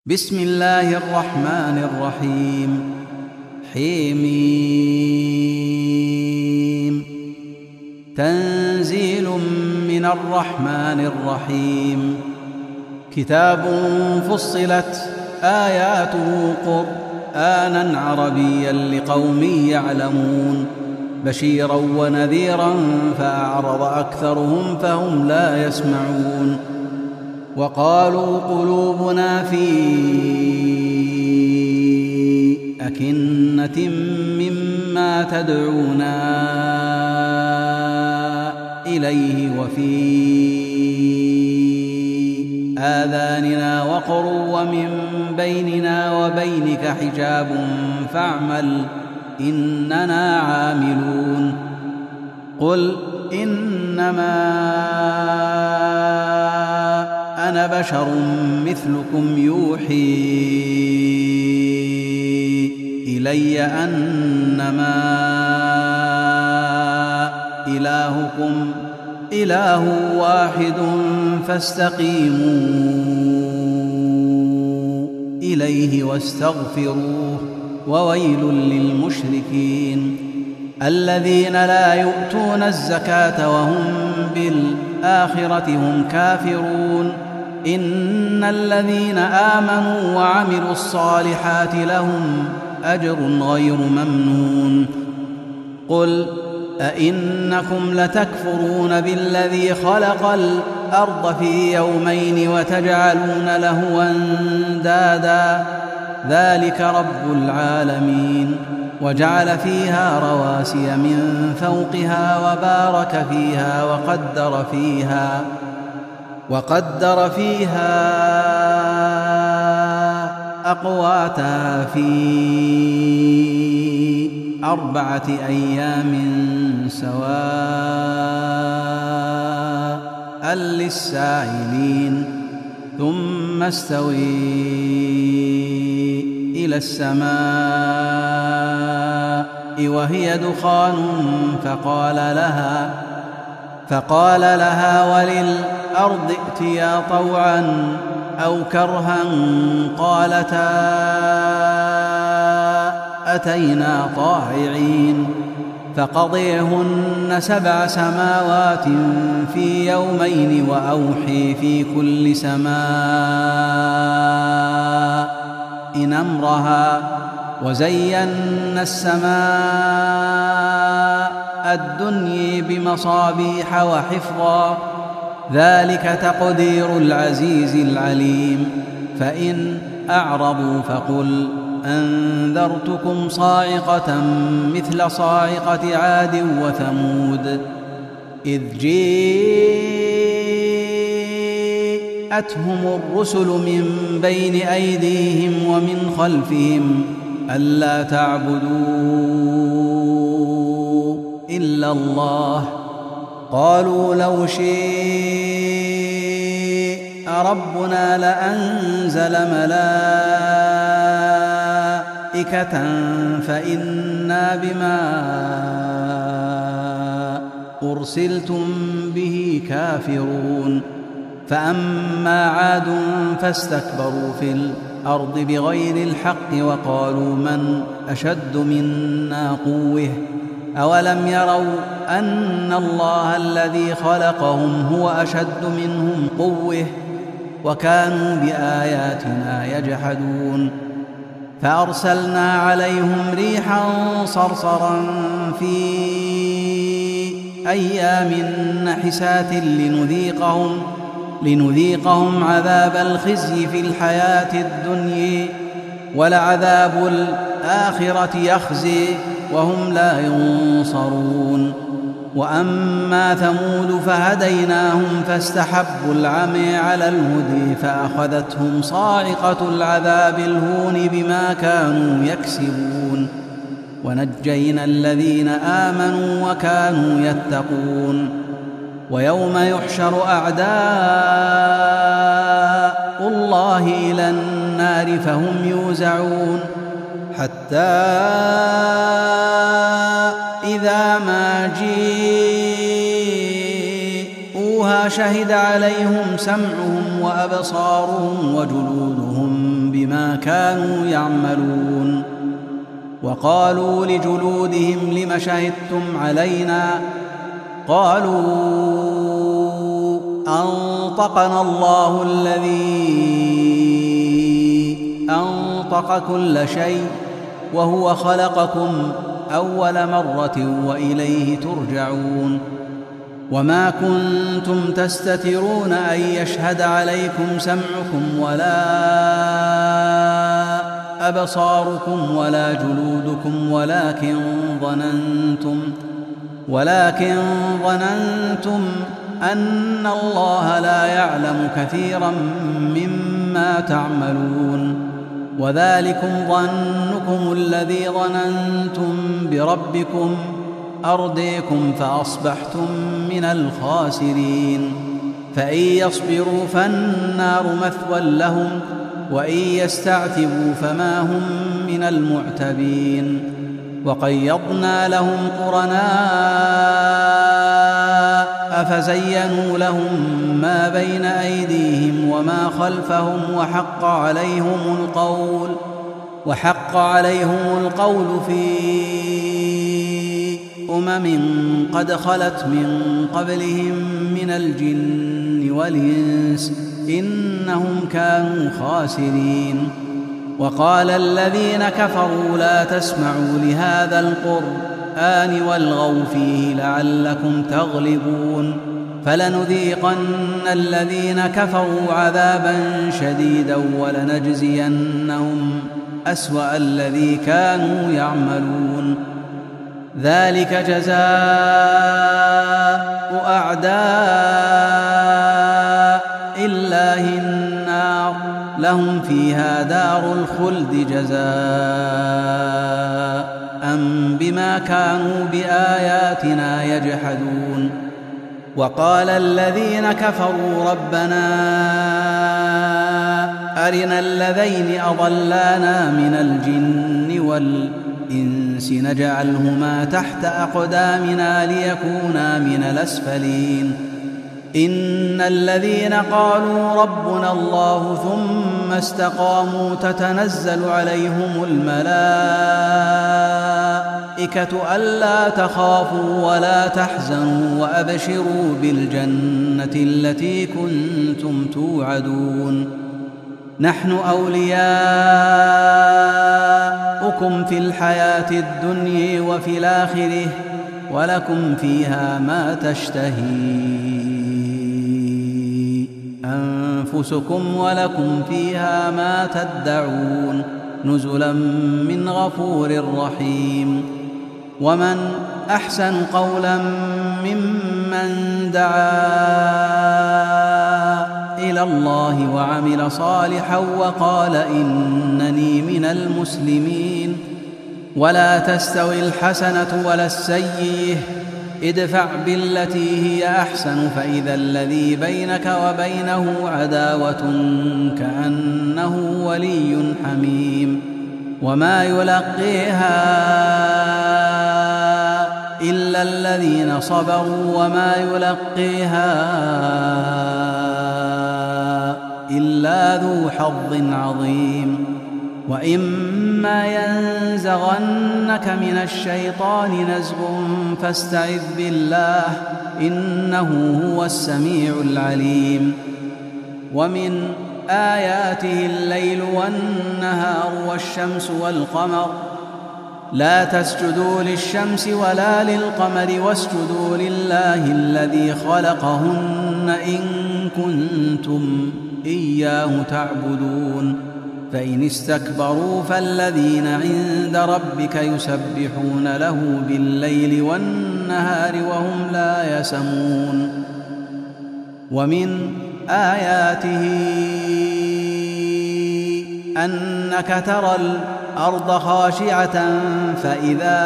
بسم الله الرحمن الرحيم. حميم. تنزيل من الرحمن الرحيم. كتاب فصلت آياته قرآنا عربيا لقوم يعلمون بشيرا ونذيرا فأعرض أكثرهم فهم لا يسمعون. وقالوا قلوبنا في أكنة مما تدعونا إليه وفي آذاننا وقر ومن بيننا وبينك حجاب فاعمل إننا عاملون. قل إنما أنا بشر مثلكم يوحي إلي أنما إلهكم إله واحد فاستقيموا إليه واستغفروه وويل للمشركين الذين لا يؤتون الزكاة وهم بالآخرة هم كافرون. إن الذين آمنوا وعملوا الصالحات لهم أجر غير ممنون. قل أئنكم لتكفرون بالذي خلق الأرض في يومين وتجعلون له أندادا ذلك رب العالمين. وجعل فيها رواسي من فوقها وبارك فيها وقدر فيها أقواتها في 4 أيام سواء للسائلين. ثم استوي إلى السماء وهي دخان فقال لها وللأرض ائتيا طوعا أو كرها قالتا أتينا طاععين. فقضيهن 7 سماوات في يومين وأوحي في كل سماء أمرها وزينا السماء الدنيا بمصابيح وحفظا ذلك تقدير العزيز العليم. فإن أعرضوا فقل أنذرتكم صاعقة مثل صاعقة عاد وثمود إذ جاءتهم الرسل من بين أيديهم ومن خلفهم ألا تعبدوا إلا الله قالوا لو شاء ربنا لأنزل ملائكة فإنا بما أرسلتم به كافرون. فأما عاد فاستكبروا في الأرض بغير الحق وقالوا من أشد منا قوة أولم يروا أن الله الذي خلقهم هو أشد منهم قوة وكانوا بآياتنا يجحدون. فأرسلنا عليهم ريحا صرصرا في أيام نحسات لنذيقهم عذاب الخزي في الحياة الدنيا ولعذاب الآخرة يخزي وهم لا ينصرون. وأما ثمود فهديناهم فاستحبوا العمي على الهدى فأخذتهم صاعقة العذاب الهون بما كانوا يكسبون. ونجينا الذين آمنوا وكانوا يتقون. ويوم يحشر أعداء الله إلى النار فهم يوزعون حتى إذا ما جيءوها شهد عليهم سمعهم وأبصارهم وجلودهم بما كانوا يعملون. وقالوا لجلودهم لم شهدتم علينا؟ قالوا أنطقنا الله الذي أنطق كل شيء وهو خلقكم أول مرة وإليه ترجعون. وما كنتم تستترون أن يشهد عليكم سمعكم ولا أبصاركم ولا جلودكم ولكن ظننتم أن الله لا يعلم كثيرا مما تعملون. وذلكم ظنكم الذي ظننتم بربكم أرديكم فأصبحتم من الخاسرين. فإن يصبروا فالنار مثوى لهم وإن يستعتبوا فما هم من المعتبين. وقيضنا لهم قرناء فزينوا لهم ما بين أيديهم وما خلفهم وحق عليهم القول في قد خلت من قبلهم من الجن والإنس إنهم كانوا خاسرين. وقال الذين كفروا لا تسمعوا لهذا القرآن والغوا فيه لعلكم تغلبون. فلنذيقن الذين كفروا عذابا شديدا ولنجزينهم أسوأ الذي كانوا يعملون. ذلك جزاء أعداء الله النار لهم فيها دار الخلد جزاء بما كانوا بآياتنا يجحدون. وقال الذين كفروا ربنا أرنا الذين أضلانا من الجن والإنس نجعلهما تحت أقدامنا ليكونا من الأسفلين. إن الذين قالوا ربنا الله ثم استقاموا تتنزل عليهم الملائكة ألا تخافوا ولا تحزنوا وأبشروا بالجنة التي كنتم توعدون. نحن أولياؤكم في الحياة الدنيا وفي الآخرة ولكم فيها ما تشتهي أنفسكم ولكم فيها ما تدعون نزلا من غفور رحيم. ومن أحسن قولا ممن دعا إلى الله وعمل صالحا وقال إنني من المسلمين. ولا تستوي الحسنة ولا السيئة ادفع بالتي هي أحسن فإذا الذي بينك وبينه عداوة كأنه ولي حميم. وما يلقيها إلا الذين صبروا وما يلقيها إلا ذو حظ عظيم. وإما ينزغنك من الشيطان نزغ فاستعذ بالله إنه هو السميع العليم. ومن آياته الليل والنهار والشمس والقمر لا تسجدوا للشمس ولا للقمر واسجدوا لله الذي خلقهن إن كنتم إياه تعبدون. فإن استكبروا فالذين عند ربك يسبحون له بالليل والنهار وهم لا يسمون. ومن آياته أنك ترى الأرض خاشعة فإذا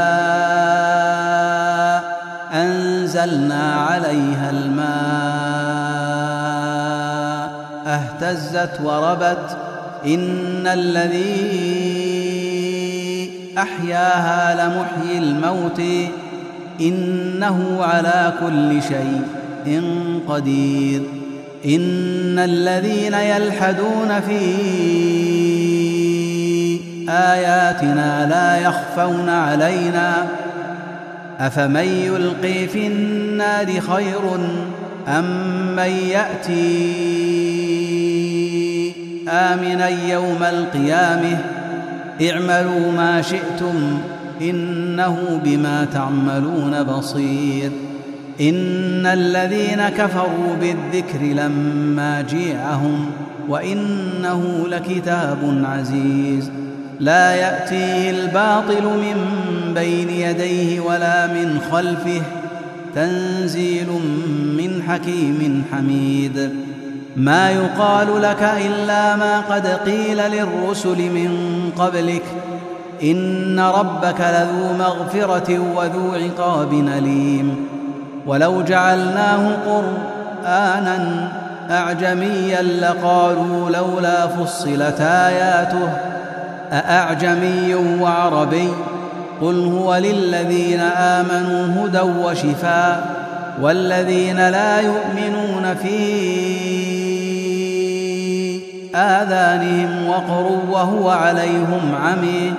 أنزلنا عليها الماء اهتزت وربت إن الذي أحياها لمحيي الموت إنه على كل شيء قدير. إن الذين يلحدون في آياتنا لا يخفون علينا أفمن يلقي في النار خير أم من يأتي آمنا يوم القيامة اعملوا ما شئتم إنه بما تعملون بصير إن الذين كفروا بالذكر لما جيءهم وإنه لكتاب عزيز لا يأتيه الباطل من بين يديه ولا من خلفه تنزيل من حكيم حميد ما يقال لك إلا ما قد قيل للرسل من قبلك إن ربك لذو مغفرة وذو عقاب أليم ولو جعلناه قرآنا أعجميا لقالوا لولا فصلت آياته أأعجمي وعربي قل هو للذين آمنوا هدى وشفاء والذين لا يؤمنون في آذانهم وقر وهو عليهم عمي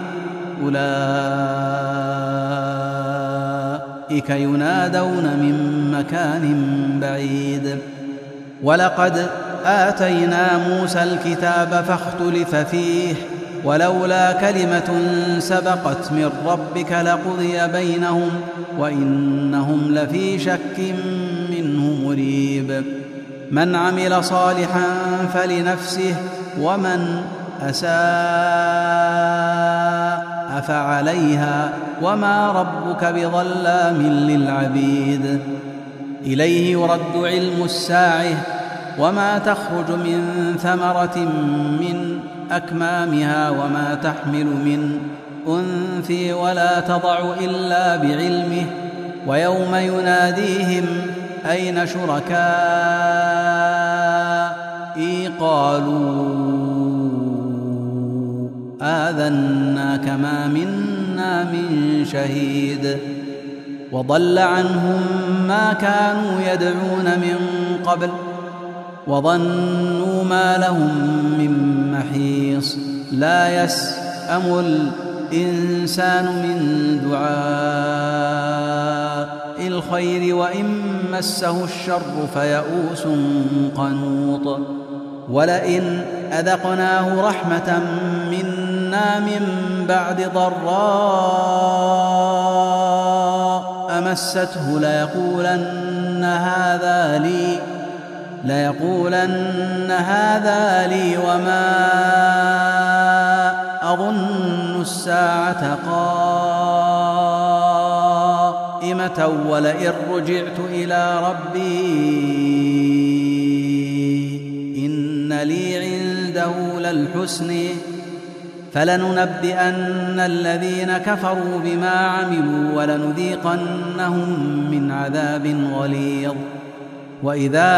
أولئك ينادون من مكان بعيد ولقد آتينا موسى الكتاب فاختلف فيه ولولا كلمة سبقت من ربك لقضي بينهم وإنهم لفي شك منه مريب من عمل صالحا فلنفسه ومن أساء فعليها وما ربك بظلام للعبيد إليه يرد علم الساعة وما تخرج من ثمرة من أكمامها وما تحمل من أنثى ولا تضع إلا بعلمه ويوم يناديهم أين شركائي قالوا آذناك ما منا من شهيد وضل عنهم ما كانوا يدعون من قبل وظنوا ما لهم من محيص لا يسأم الإنسان من دعاء الخير وإن مسه الشر فيئوس قنوط ولئن أذقناه رحمة منا من بعد ضراء مسته ليقولن هذا لي وما أظن الساعة قائمة ولئن رجعت إلى ربي إن لي عنده للحسن فلننبئن الذين كفروا بما عملوا ولنذيقنهم من عذاب غليظ وإذا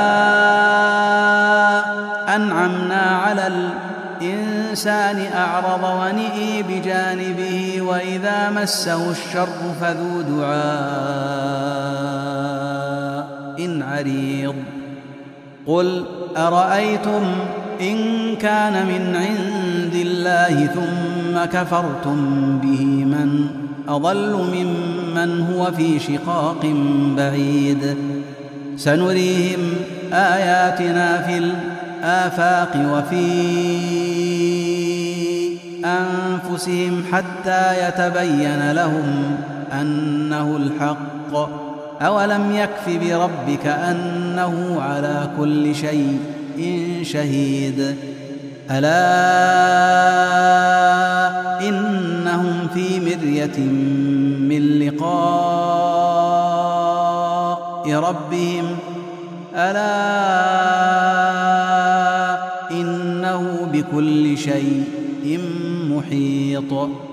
أنعمنا على الإنسان أعرض ونئي بجانبه وإذا مسه الشر فذو دعاء عريض قل أرأيتم إن كان من عند الله ثم كفرتم به من أضل ممن هو في شقاق بعيد سنريهم آياتنا في الآفاق وفي أنفسهم حتى يتبين لهم أنه الحق أولم يكف بربك أنه على كل شيء شهيد ألا إنهم في مرية من لقاء ربهم ألا إنه بكل شيء محيط